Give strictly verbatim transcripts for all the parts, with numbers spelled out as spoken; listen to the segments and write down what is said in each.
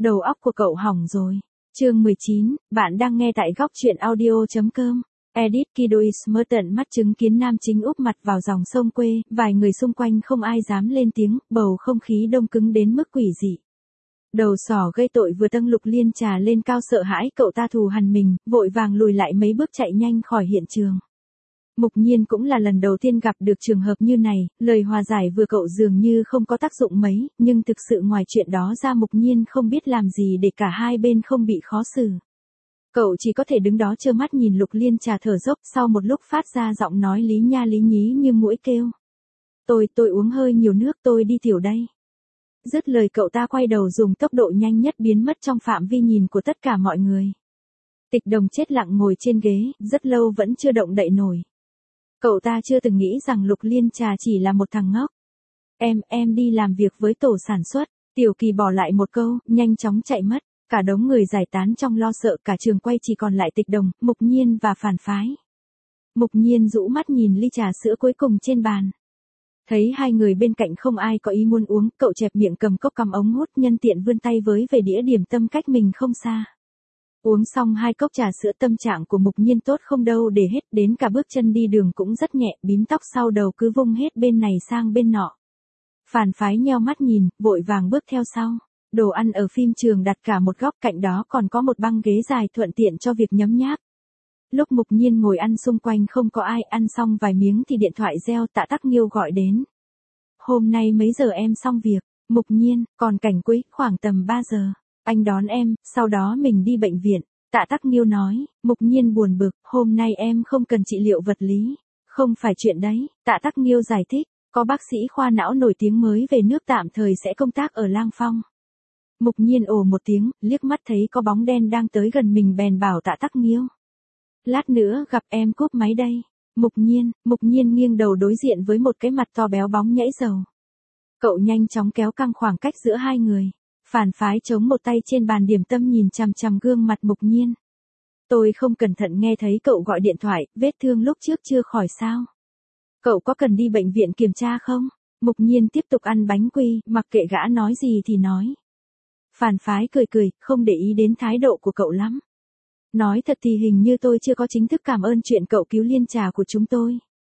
Đầu óc của cậu hỏng rồi. Chương mười chín, bạn đang nghe tại góc truyện audio.com. Edit Kidois mơ tận mắt chứng kiến nam chính úp mặt vào dòng sông quê, vài người xung quanh không ai dám lên tiếng, bầu không khí đông cứng đến mức quỷ dị. Đầu sỏ gây tội vừa dâng Lục Liên Trà lên cao sợ hãi cậu ta thù hằn mình, vội vàng lùi lại mấy bước chạy nhanh khỏi hiện trường. Mục Nhiên cũng là lần đầu tiên gặp được trường hợp như này, lời hòa giải vừa cậu dường như không có tác dụng mấy, nhưng thực sự ngoài chuyện đó ra Mục Nhiên không biết làm gì để cả hai bên không bị khó xử. Cậu chỉ có thể đứng đó trơ mắt nhìn Lục Liên Trà thở dốc, sau một lúc phát ra giọng nói lý nha lý nhí như muỗi kêu. Tôi, tôi uống hơi nhiều nước, tôi đi tiểu đây. Dứt lời cậu ta quay đầu dùng tốc độ nhanh nhất biến mất trong phạm vi nhìn của tất cả mọi người. Tịch Đồng chết lặng ngồi trên ghế, rất lâu vẫn chưa động đậy nổi. Cậu ta chưa từng nghĩ rằng Lục Liên Trà chỉ là một thằng ngốc. Em, em đi làm việc với tổ sản xuất. Tiểu Kỳ bỏ lại một câu, nhanh chóng chạy mất. Cả đống người giải tán trong lo sợ, cả trường quay chỉ còn lại Tịch Đồng, Mục Nhiên và Phản Phái. Mục Nhiên rũ mắt nhìn ly trà sữa cuối cùng trên bàn. Thấy hai người bên cạnh không ai có ý muốn uống, cậu chẹp miệng cầm cốc cắm ống hút, nhân tiện vươn tay với về đĩa điểm tâm cách mình không xa. Uống xong hai cốc trà sữa, tâm trạng của Mục Nhiên tốt không đâu để hết, đến cả bước chân đi đường cũng rất nhẹ, bím tóc sau đầu cứ vung hết bên này sang bên nọ. Phản Phái nheo mắt nhìn, vội vàng bước theo sau. Đồ ăn ở phim trường đặt cả một góc, cạnh đó còn có một băng ghế dài thuận tiện cho việc nhấm nháp. Lúc Mục Nhiên ngồi ăn xung quanh không có ai, ăn xong vài miếng thì điện thoại reo, Tạ Tắc Nghiêu gọi đến. Hôm nay mấy giờ em xong việc? Mục Nhiên, còn Cảnh Quý, khoảng tầm ba giờ. Anh đón em, sau đó mình đi bệnh viện. Tạ Tắc Nghiêu nói. Mục Nhiên buồn bực, hôm nay em không cần trị liệu vật lý. Không phải chuyện đấy, Tạ Tắc Nghiêu giải thích. Có bác sĩ khoa não nổi tiếng mới về nước tạm thời sẽ công tác ở Lang Phong. Mục Nhiên ồ một tiếng, liếc mắt thấy có bóng đen đang tới gần mình bèn bảo Tạ Tắc Nghiêu. Lát nữa gặp em, cúp máy đây. Mục Nhiên, Mục Nhiên nghiêng đầu đối diện với một cái mặt to béo bóng nhảy dầu. Cậu nhanh chóng kéo căng khoảng cách giữa hai người. Phản Phái chống một tay trên bàn điểm tâm nhìn chằm chằm gương mặt Mục Nhiên. Tôi không cẩn thận nghe thấy cậu gọi điện thoại, vết thương lúc trước chưa khỏi sao? Cậu có cần đi bệnh viện kiểm tra không? Mục Nhiên tiếp tục ăn bánh quy, mặc kệ gã nói gì thì nói. Phản Phái cười cười, không để ý đến thái độ của cậu lắm. Nói thật thì hình như tôi chưa có chính thức cảm ơn chuyện cậu cứu Liên Trà của chúng tôi.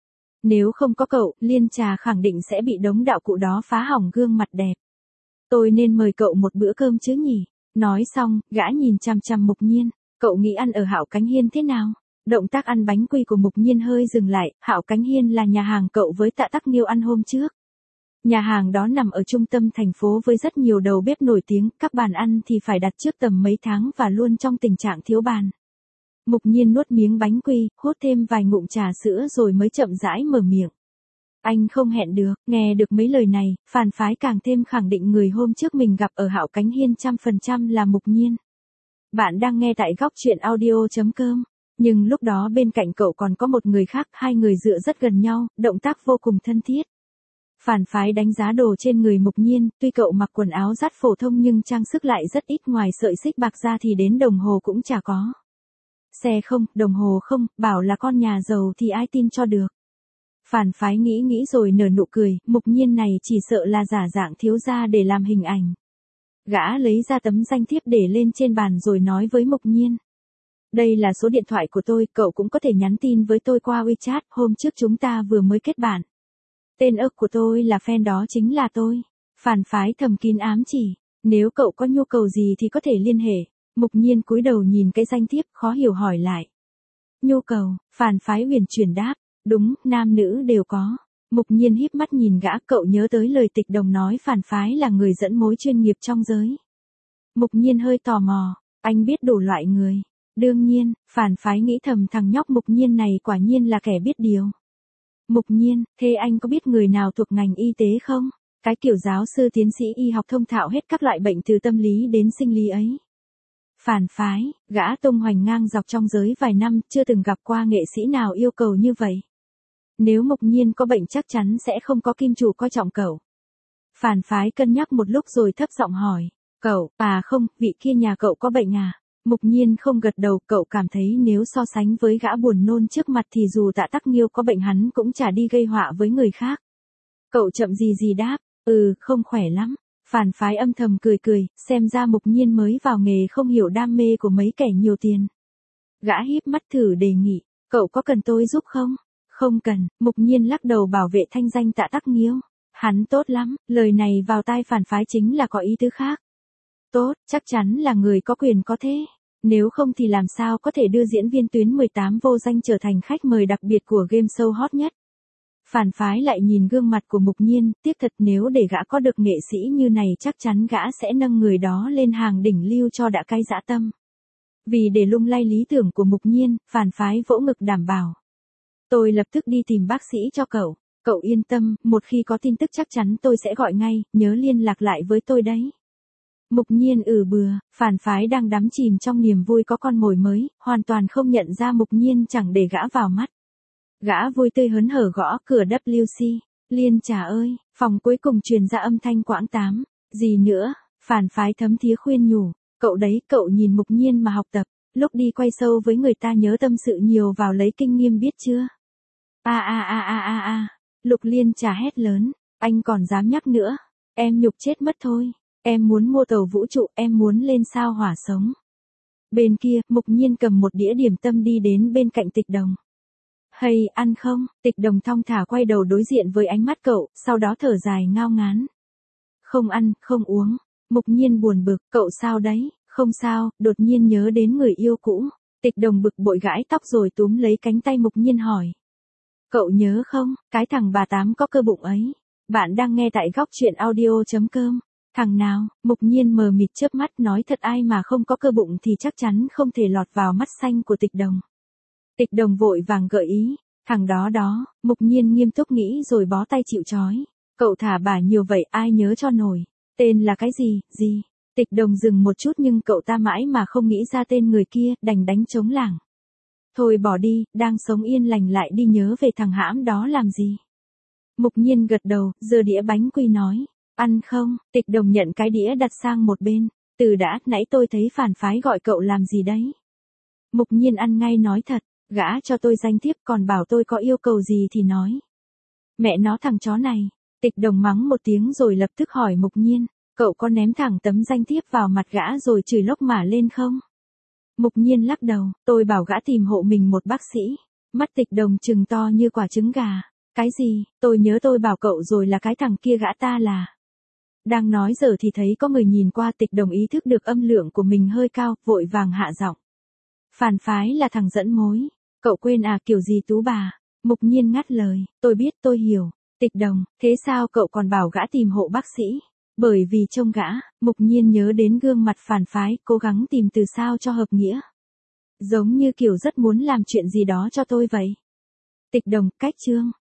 Nếu không có cậu, Liên Trà khẳng định sẽ bị đống đạo cụ đó phá hỏng gương mặt đẹp. Tôi nên mời cậu một bữa cơm chứ nhỉ? Nói xong, gã nhìn chằm chằm Mục Nhiên. Cậu nghĩ ăn ở Hạo Cánh Hiên thế nào? Động tác ăn bánh quy của Mục Nhiên hơi dừng lại. Hạo Cánh Hiên là nhà hàng cậu với Tạ Tắc Nghiêu ăn hôm trước. Nhà hàng đó nằm ở trung tâm thành phố với rất nhiều đầu bếp nổi tiếng, các bàn ăn thì phải đặt trước tầm mấy tháng và luôn trong tình trạng thiếu bàn. Mục Nhiên nuốt miếng bánh quy, hút thêm vài ngụm trà sữa rồi mới chậm rãi mở miệng. Anh không hẹn được, nghe được mấy lời này, Phản Phái càng thêm khẳng định người hôm trước mình gặp ở Hạo Cánh Hiên trăm phần trăm là Mục Nhiên. Bạn đang nghe tại góc truyện audio.com. Nhưng lúc đó bên cạnh cậu còn có một người khác, hai người dựa rất gần nhau, động tác vô cùng thân thiết. Phản Phái đánh giá đồ trên người Mục Nhiên, tuy cậu mặc quần áo dắt phổ thông nhưng trang sức lại rất ít, ngoài sợi xích bạc ra thì đến đồng hồ cũng chả có. Xe không, đồng hồ không, bảo là con nhà giàu thì ai tin cho được. Phản Phái nghĩ nghĩ rồi nở nụ cười, Mục Nhiên này chỉ sợ là giả dạng thiếu gia để làm hình ảnh. Gã lấy ra tấm danh thiếp để lên trên bàn rồi nói với Mục Nhiên. Đây là số điện thoại của tôi, cậu cũng có thể nhắn tin với tôi qua WeChat, hôm trước chúng ta vừa mới kết bạn. Tên ức của tôi là fan đó chính là tôi. Phản Phái thầm kín ám chỉ, nếu cậu có nhu cầu gì thì có thể liên hệ. Mục Nhiên cúi đầu nhìn cái danh thiếp, khó hiểu hỏi lại. Nhu cầu? Phản Phái huyền chuyển đáp. Đúng, nam nữ đều có. Mục Nhiên híp mắt nhìn gã, cậu nhớ tới lời Tịch Đồng nói Phản Phái là người dẫn mối chuyên nghiệp trong giới. Mục Nhiên hơi tò mò, anh biết đủ loại người. Đương nhiên, Phản Phái nghĩ thầm thằng nhóc Mục Nhiên này quả nhiên là kẻ biết điều. Mục Nhiên, thế anh có biết người nào thuộc ngành y tế không? Cái kiểu giáo sư tiến sĩ y học thông thạo hết các loại bệnh từ tâm lý đến sinh lý ấy. Phản Phái, gã tung hoành ngang dọc trong giới vài năm, chưa từng gặp qua nghệ sĩ nào yêu cầu như vậy. Nếu Mục Nhiên có bệnh chắc chắn sẽ không có kim chủ coi trọng cậu. Phản Phái cân nhắc một lúc rồi thấp giọng hỏi. Cậu, à không, vị kia nhà cậu có bệnh à? Mục Nhiên không gật đầu, cậu cảm thấy nếu so sánh với gã buồn nôn trước mặt thì dù Tạ Tắc Nghiêu có bệnh hắn cũng chả đi gây họa với người khác. Cậu chậm gì gì đáp, ừ, không khỏe lắm. Phản phái âm thầm cười cười, xem ra Mục Nhiên mới vào nghề không hiểu đam mê của mấy kẻ nhiều tiền. Gã híp mắt thử đề nghị, cậu có cần tôi giúp không? Không cần, Mục Nhiên lắc đầu bảo vệ thanh danh Tạ Tắc Nghiêu. Hắn tốt lắm, lời này vào tai phản phái chính là có ý tứ khác. Tốt, chắc chắn là người có quyền có thế. Nếu không thì làm sao có thể đưa diễn viên tuyến mười tám vô danh trở thành khách mời đặc biệt của game show hot nhất. Phản phái lại nhìn gương mặt của Mục Nhiên, tiếc thật nếu để gã có được nghệ sĩ như này chắc chắn gã sẽ nâng người đó lên hàng đỉnh lưu cho đã cay dã tâm. Vì để lung lay lý tưởng của Mục Nhiên, phản phái vỗ ngực đảm bảo. Tôi lập tức đi tìm bác sĩ cho cậu, cậu yên tâm, một khi có tin tức chắc chắn tôi sẽ gọi ngay, nhớ liên lạc lại với tôi đấy. Mục Nhiên ừ bừa, phản phái đang đắm chìm trong niềm vui có con mồi mới, hoàn toàn không nhận ra Mục Nhiên chẳng để gã vào mắt. Gã vui tươi hớn hở gõ cửa W C, Liên Trà ơi, phòng cuối cùng truyền ra âm thanh quãng tám, gì nữa, phản phái thấm thía khuyên nhủ, cậu đấy, cậu nhìn Mục Nhiên mà học tập, lúc đi quay show với người ta nhớ tâm sự nhiều vào lấy kinh nghiệm biết chưa? A a a a a a, Lục Liên Trà hét lớn, anh còn dám nhắc nữa, em nhục chết mất thôi, em muốn mua tàu vũ trụ, em muốn lên sao hỏa sống. Bên kia, Mục Nhiên cầm một đĩa điểm tâm đi đến bên cạnh Tịch Đồng. Hay, ăn không? Tịch Đồng thong thả quay đầu đối diện với ánh mắt cậu, sau đó thở dài ngao ngán. Không ăn, không uống. Mục Nhiên buồn bực, cậu sao đấy? Không sao, đột nhiên nhớ đến người yêu cũ. Tịch Đồng bực bội gãi tóc rồi túm lấy cánh tay Mục Nhiên hỏi. Cậu nhớ không, cái thằng bà Tám có cơ bụng ấy. Bạn đang nghe tại góc truyện audio chấm com. Thằng nào? Mục Nhiên mờ mịt chớp mắt nói thật, ai mà không có cơ bụng thì chắc chắn không thể lọt vào mắt xanh của Tịch Đồng. Tịch Đồng vội vàng gợi ý, thằng đó đó, Mục Nhiên nghiêm túc nghĩ rồi bó tay chịu trói. Cậu thả bà nhiều vậy ai nhớ cho nổi, tên là cái gì, gì? Tịch Đồng dừng một chút nhưng cậu ta mãi mà không nghĩ ra tên người kia, đành đánh trống lảng. Thôi bỏ đi, đang sống yên lành lại đi nhớ về thằng hãm đó làm gì? Mục Nhiên gật đầu, giơ đĩa bánh quy nói, ăn không? Tịch Đồng nhận cái đĩa đặt sang một bên, từ đã, nãy tôi thấy phản phái gọi cậu làm gì đấy? Mục Nhiên ăn ngay nói thật. Gã cho tôi danh thiếp còn bảo tôi có yêu cầu gì thì nói. Mẹ nó thằng chó này. Tịch Đồng mắng một tiếng rồi lập tức hỏi Mục Nhiên, cậu có ném thẳng tấm danh thiếp vào mặt gã rồi chửi lốc mà lên không? Mục Nhiên lắc đầu, tôi bảo gã tìm hộ mình một bác sĩ. Mắt Tịch Đồng trừng to như quả trứng gà. Cái gì, tôi nhớ tôi bảo cậu rồi là cái thằng kia gã ta là. Đang nói giờ thì thấy có người nhìn qua. Tịch Đồng ý thức được âm lượng của mình hơi cao, vội vàng hạ giọng. Phản phái là thằng dẫn mối. Cậu quên à, kiểu gì Tú bà? Mục Nhiên ngắt lời, tôi biết tôi hiểu. Tịch Đồng, thế sao cậu còn bảo gã tìm hộ bác sĩ? Bởi vì trông gã, Mục Nhiên nhớ đến gương mặt phản phái, cố gắng tìm từ sao cho hợp nghĩa. Giống như kiểu rất muốn làm chuyện gì đó cho tôi vậy. Tịch Đồng, cách chương.